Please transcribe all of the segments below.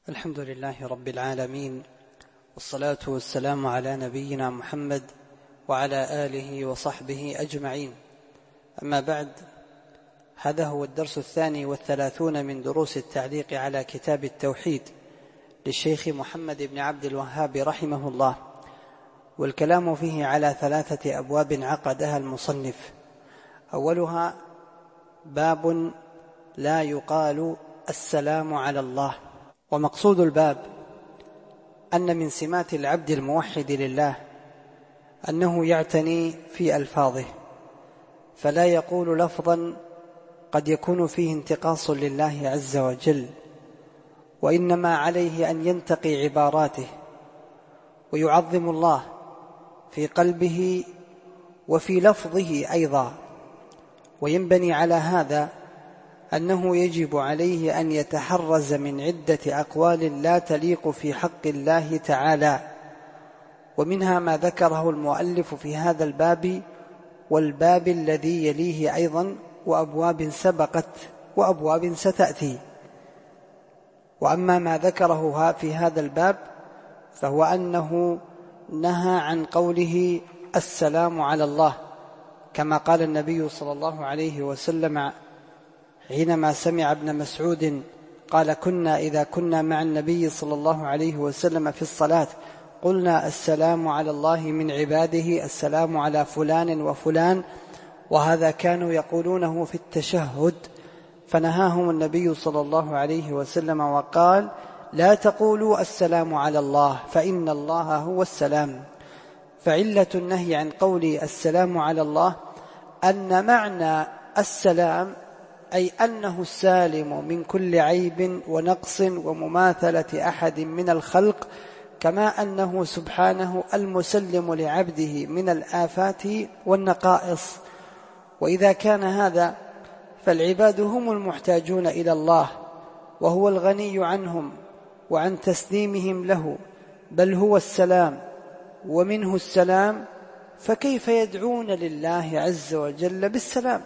الحمد لله رب العالمين، والصلاة والسلام على نبينا محمد وعلى آله وصحبه أجمعين. أما بعد، هذا هو الدرس 32 من دروس التعليق على كتاب التوحيد للشيخ محمد بن عبد الوهاب رحمه الله، والكلام فيه على 3 أبواب عقدها المصنف. أولها باب لا يقال السلام على الله. ومقصود الباب أن من سمات العبد الموحد لله أنه يعتني في ألفاظه، فلا يقول لفظا قد يكون فيه انتقاص لله عز وجل، وإنما عليه أن ينتقي عباراته ويعظم الله في قلبه وفي لفظه أيضا. وينبني على هذا أنه يجب عليه أن يتحرز من عدة أقوال لا تليق في حق الله تعالى، ومنها ما ذكره المؤلف في هذا الباب والباب الذي يليه أيضا، وأبواب سبقت وأبواب ستأتي. وأما ما ذكره في هذا الباب فهو أنه نهى عن قوله السلام على الله، كما قال النبي صلى الله عليه وسلم حينما سمع ابن مسعود قال: كنا إذا كنا مع النبي صلى الله عليه وسلم في الصلاة قلنا السلام على الله من عباده، السلام على فلان وفلان. وهذا كانوا يقولونه في التشهد، فنهاهم النبي صلى الله عليه وسلم وقال: لا تقولوا السلام على الله فإن الله هو السلام. فعلة النهي عن قول السلام على الله أن معنى السلام أي أنه السالم من كل عيب ونقص ومماثلة أحد من الخلق، كما أنه سبحانه المسلم لعبده من الآفات والنقائص. وإذا كان هذا فالعباد هم المحتاجون إلى الله، وهو الغني عنهم وعن تسليمهم له، بل هو السلام ومنه السلام، فكيف يدعون لله عز وجل بالسلام؟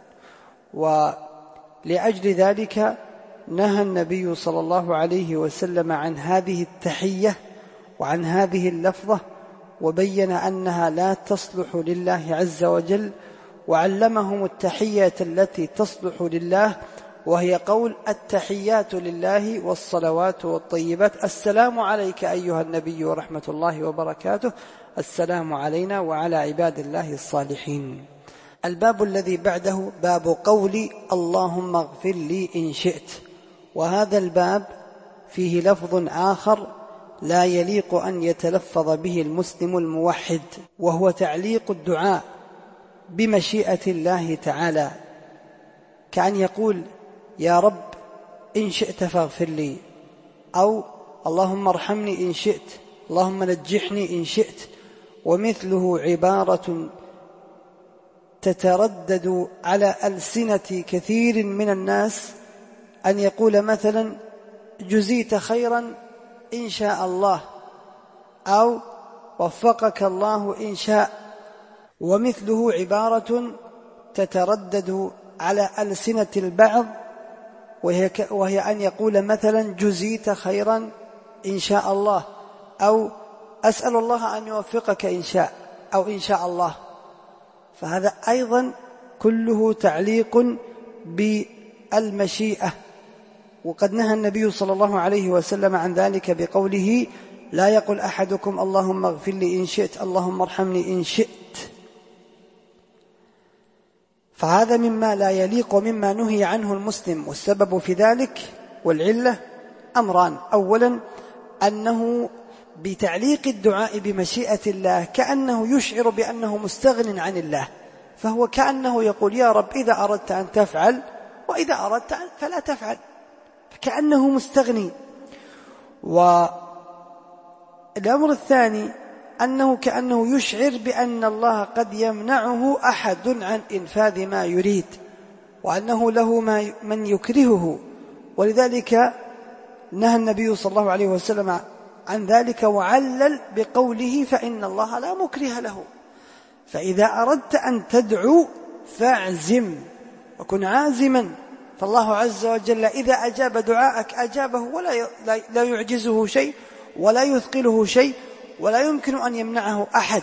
ولأجل ذلك نهى النبي صلى الله عليه وسلم عن هذه التحية وعن هذه اللفظة، وبين أنها لا تصلح لله عز وجل، وعلمهم التحية التي تصلح لله، وهي قول التحيات لله والصلوات والطيبات: السلام عليك أيها النبي ورحمة الله وبركاته، السلام علينا وعلى عباد الله الصالحين. الباب الذي بعده باب قول اللهم اغفر لي إن شئت، وهذا الباب فيه لفظ آخر لا يليق أن يتلفظ به المسلم الموحد، وهو تعليق الدعاء بمشيئة الله تعالى، كأن يقول: يا رب إن شئت فاغفر لي، أو اللهم ارحمني إن شئت، اللهم نجحني إن شئت. ومثله عبارة تتردد على ألسنة كثير من الناس، أن يقول مثلا: جزيت خيرا إن شاء الله، أو وفقك الله إن شاء. ومثله عبارة تتردد على ألسنة البعض، وهي أن يقول مثلا: جزيت خيرا إن شاء الله، أو أسأل الله أن يوفقك إن شاء، أو إن شاء الله. فهذا أيضا كله تعليق بالمشيئة، وقد نهى النبي صلى الله عليه وسلم عن ذلك بقوله: لا يقل أحدكم اللهم اغفر لي إن شئت، اللهم ارحمني إن شئت. فهذا مما لا يليق ومما نهي عنه المسلم. والسبب في ذلك والعلة أمران: أولا أنه بتعليق الدعاء بمشيئة الله كأنه يشعر بأنه مستغن عن الله، فهو كأنه يقول: يا رب إذا أردت أن تفعل، وإذا أردت فلا تفعل، كأنه مستغني. والأمر الثاني أنه كأنه يشعر بأن الله قد يمنعه أحد عن إنفاذ ما يريد، وأنه له من يكرهه، ولذلك نهى النبي صلى الله عليه وسلم عن ذلك، وعلل بقوله: فإن الله لا مكره له. فإذا أردت أن تدعو فاعزم وكن عازما، فالله عز وجل إذا أجاب دعاءك أجابه، ولا لا يعجزه شيء ولا يثقله شيء ولا يمكن أن يمنعه أحد.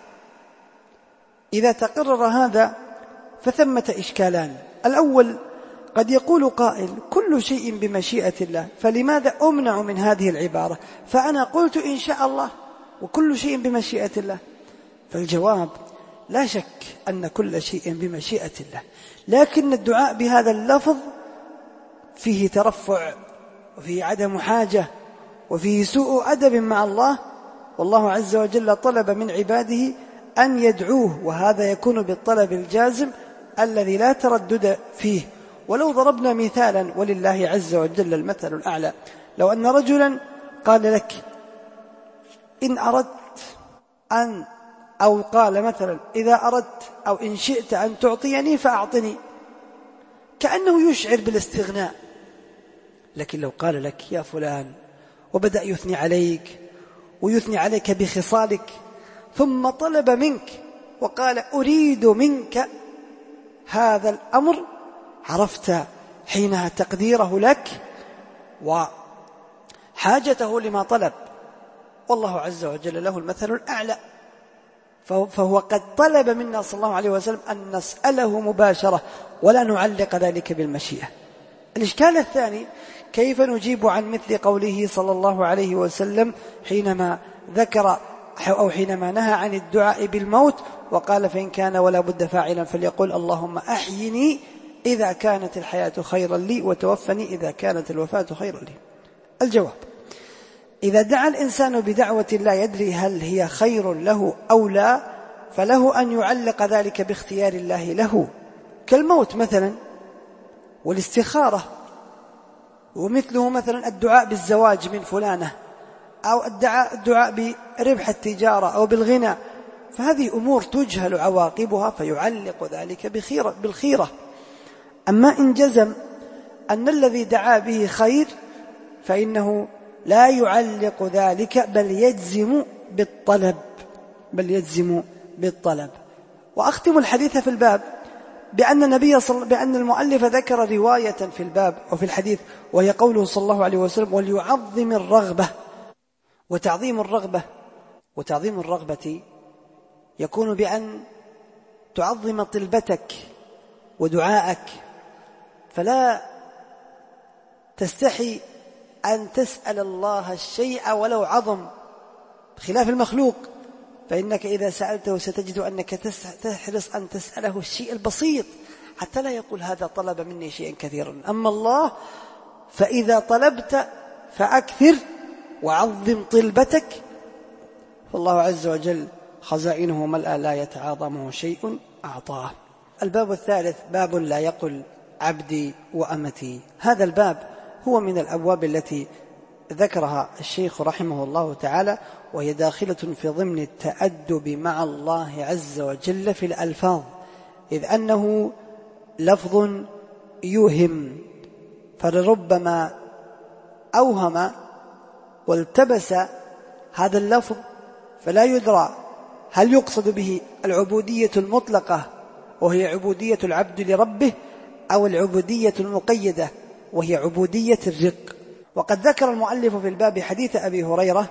إذا تقرر هذا فثمة إشكالان. الأول، قد يقول قائل كل شيء بمشيئة الله، فلماذا أمنع من هذه العبارة؟ فأنا قلت إن شاء الله وكل شيء بمشيئة الله. فالجواب: لا شك أن كل شيء بمشيئة الله، لكن الدعاء بهذا اللفظ فيه ترفع وفيه عدم حاجة وفيه سوء أدب مع الله، والله عز وجل طلب من عباده أن يدعوه، وهذا يكون بالطلب الجازم الذي لا تردد فيه. ولو ضربنا مثالا، ولله عز وجل المثل الأعلى، لو أن رجلا قال لك إن أردت أن، أو قال مثلا إذا أردت أو إن شئت أن تعطيني فأعطني، كأنه يشعر بالاستغناء. لكن لو قال لك يا فلان، وبدأ يثني عليك ويثني عليك بخصالك، ثم طلب منك وقال أريد منك هذا الأمر، عرفت حينها تقديره لك وحاجته لما طلب. والله عز وجل له المثل الأعلى، فهو قد طلب منا صلى الله عليه وسلم أن نسأله مباشرة ولا نعلق ذلك بالمشيئة. الإشكال الثاني: كيف نجيب عن مثل قوله صلى الله عليه وسلم حينما ذكر أو حينما نهى عن الدعاء بالموت وقال فإن كان ولا بد فاعلا فليقول اللهم أحيني إذا كانت الحياة خيرا لي وتوفني إذا كانت الوفاة خيرا لي. الجواب: إذا دعا الإنسان بدعوة لا يدري هل هي خير له أو لا، فله أن يعلق ذلك باختيار الله له، كالموت مثلا والاستخارة، ومثله مثلا الدعاء بالزواج من فلانة، أو الدعاء بربح التجارة أو بالغنى، فهذه أمور تجهل عواقبها فيعلق ذلك بالخيرة. أما إن جزم أن الذي دعا به خير فإنه لا يعلق ذلك بل يجزم بالطلب. وأختم الحديث في الباب بأن المؤلف ذكر رواية في الباب وفي الحديث، وهي قوله صلى الله عليه وسلم وليعظم الرغبة. وتعظيم الرغبة يكون بأن تعظم طلبتك ودعاءك، فلا تستحي أن تسأل الله الشيء ولو عظم، بخلاف المخلوق، فإنك إذا سألته ستجد أنك تحرص أن تسأله الشيء البسيط حتى لا يقول هذا طلب مني شيئا كثيرا. أما الله فإذا طلبت فأكثر وعظم طلبتك، فالله عز وجل خزائنه ملأ لا يتعاظمه شيء أعطاه. الباب الثالث باب لا يقل عبدي وأمتي. هذا الباب هو من الأبواب التي ذكرها الشيخ رحمه الله تعالى، وهي داخلة في ضمن التأدب مع الله عز وجل في الألفاظ، إذ أنه لفظ يوهم، فلربما أوهم والتبس هذا اللفظ فلا يدرى هل يقصد به العبودية المطلقة وهي عبودية العبد لربه، أو العبودية المقيدة وهي عبودية الرق. وقد ذكر المؤلف في الباب حديث أبي هريرة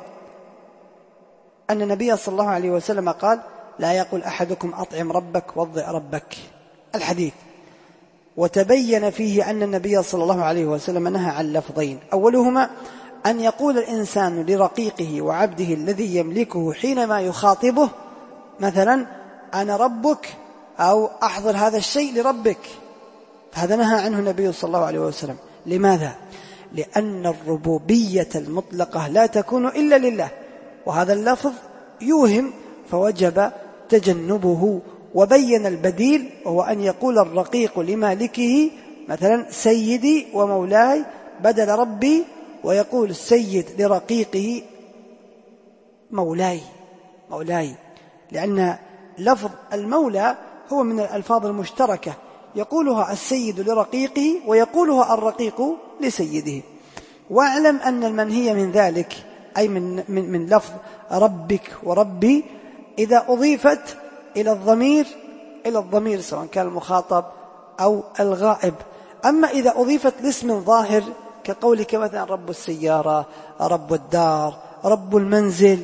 أن النبي صلى الله عليه وسلم قال لا يقول أحدكم أطعم ربك وضع ربك، الحديث. وتبين فيه أن النبي صلى الله عليه وسلم نهى عن لفظين: أولهما أن يقول الإنسان لرقيقه وعبده الذي يملكه حينما يخاطبه مثلا أنا ربك، أو أحضر هذا الشيء لربك، هذا نهى عنه النبي صلى الله عليه وسلم. لماذا؟ لأن الربوبية المطلقة لا تكون إلا لله، وهذا اللفظ يوهم فوجب تجنبه. وبين البديل، وهو أن يقول الرقيق لمالكه مثلا سيدي ومولاي بدل ربي، ويقول السيد لرقيقه مولاي، لأن لفظ المولى هو من الألفاظ المشتركة، يقولها السيد لرقيقه ويقولها الرقيق لسيده. واعلم أن المنهي من ذلك أي من لفظ ربك وربي إذا أضيفت إلى الضمير سواء كان المخاطب أو الغائب، أما إذا أضيفت لاسم ظاهر كقولك مثلا رب السيارة، رب الدار، رب المنزل،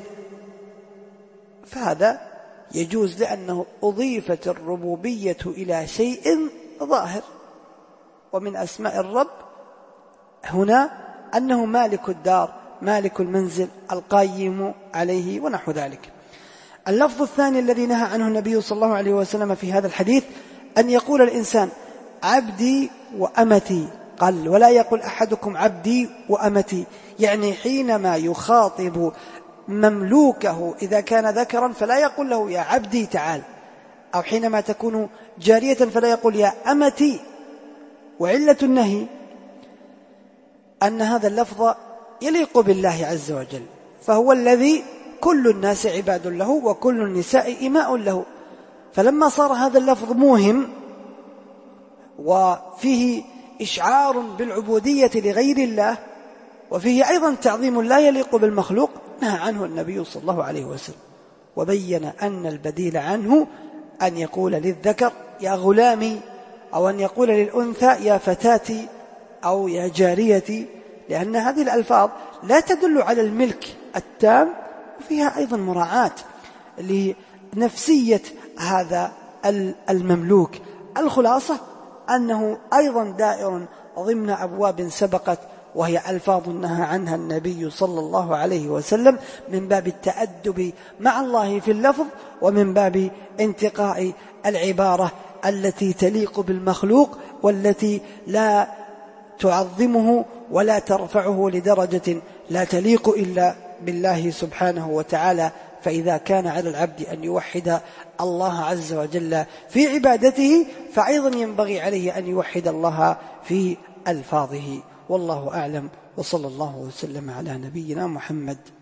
فهذا يجوز لأنه أضيفت الربوبية إلى شيء ظاهر. ومن أسماء الرب هنا أنه مالك الدار، مالك المنزل، القيم عليه ونحو ذلك. اللفظ الثاني الذي نهى عنه النبي صلى الله عليه وسلم في هذا الحديث أن يقول الإنسان عبدي وأمتي، قال ولا يقول أحدكم عبدي وأمتي، يعني حينما يخاطب مملوكه إذا كان ذكرا فلا يقول له يا عبدي تعال، أو حينما تكون جارية فلا يقول يا أمتي. وعلة النهي أن هذا اللفظ يليق بالله عز وجل، فهو الذي كل الناس عباد له وكل النساء إماء له. فلما صار هذا اللفظ موهم وفيه إشعار بالعبودية لغير الله وفيه أيضا تعظيم لا يليق بالمخلوق، نهى عنه النبي صلى الله عليه وسلم، وبين أن البديل عنه أن يقول للذكر يا غلامي، أو أن يقول للأنثى يا فتاتي أو يا جاريتي، لأن هذه الألفاظ لا تدل على الملك التام، وفيها أيضا مراعاة لنفسية هذا المملوك. الخلاصة أنه أيضا دائر ضمن أبواب سبقت، وهي ألفاظ نهى عنها النبي صلى الله عليه وسلم من باب التأدب مع الله في اللفظ، ومن باب انتقاء العبارة التي تليق بالمخلوق والتي لا تعظمه ولا ترفعه لدرجة لا تليق إلا بالله سبحانه وتعالى. فإذا كان على العبد أن يوحد الله عز وجل في عبادته، فأيضا ينبغي عليه أن يوحد الله في ألفاظه. والله أعلم، وصلى الله وسلم على نبينا محمد.